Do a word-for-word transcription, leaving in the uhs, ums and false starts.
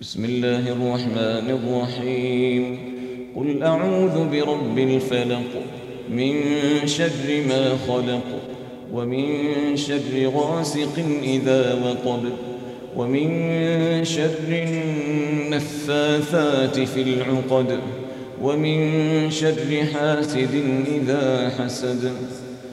بسم الله الرحمن الرحيم. قل أعوذ برب الفلق من شر ما خلق ومن شر غاسق إذا وقب ومن شر النفاثات في العقد ومن شر حاسد إذا حسد.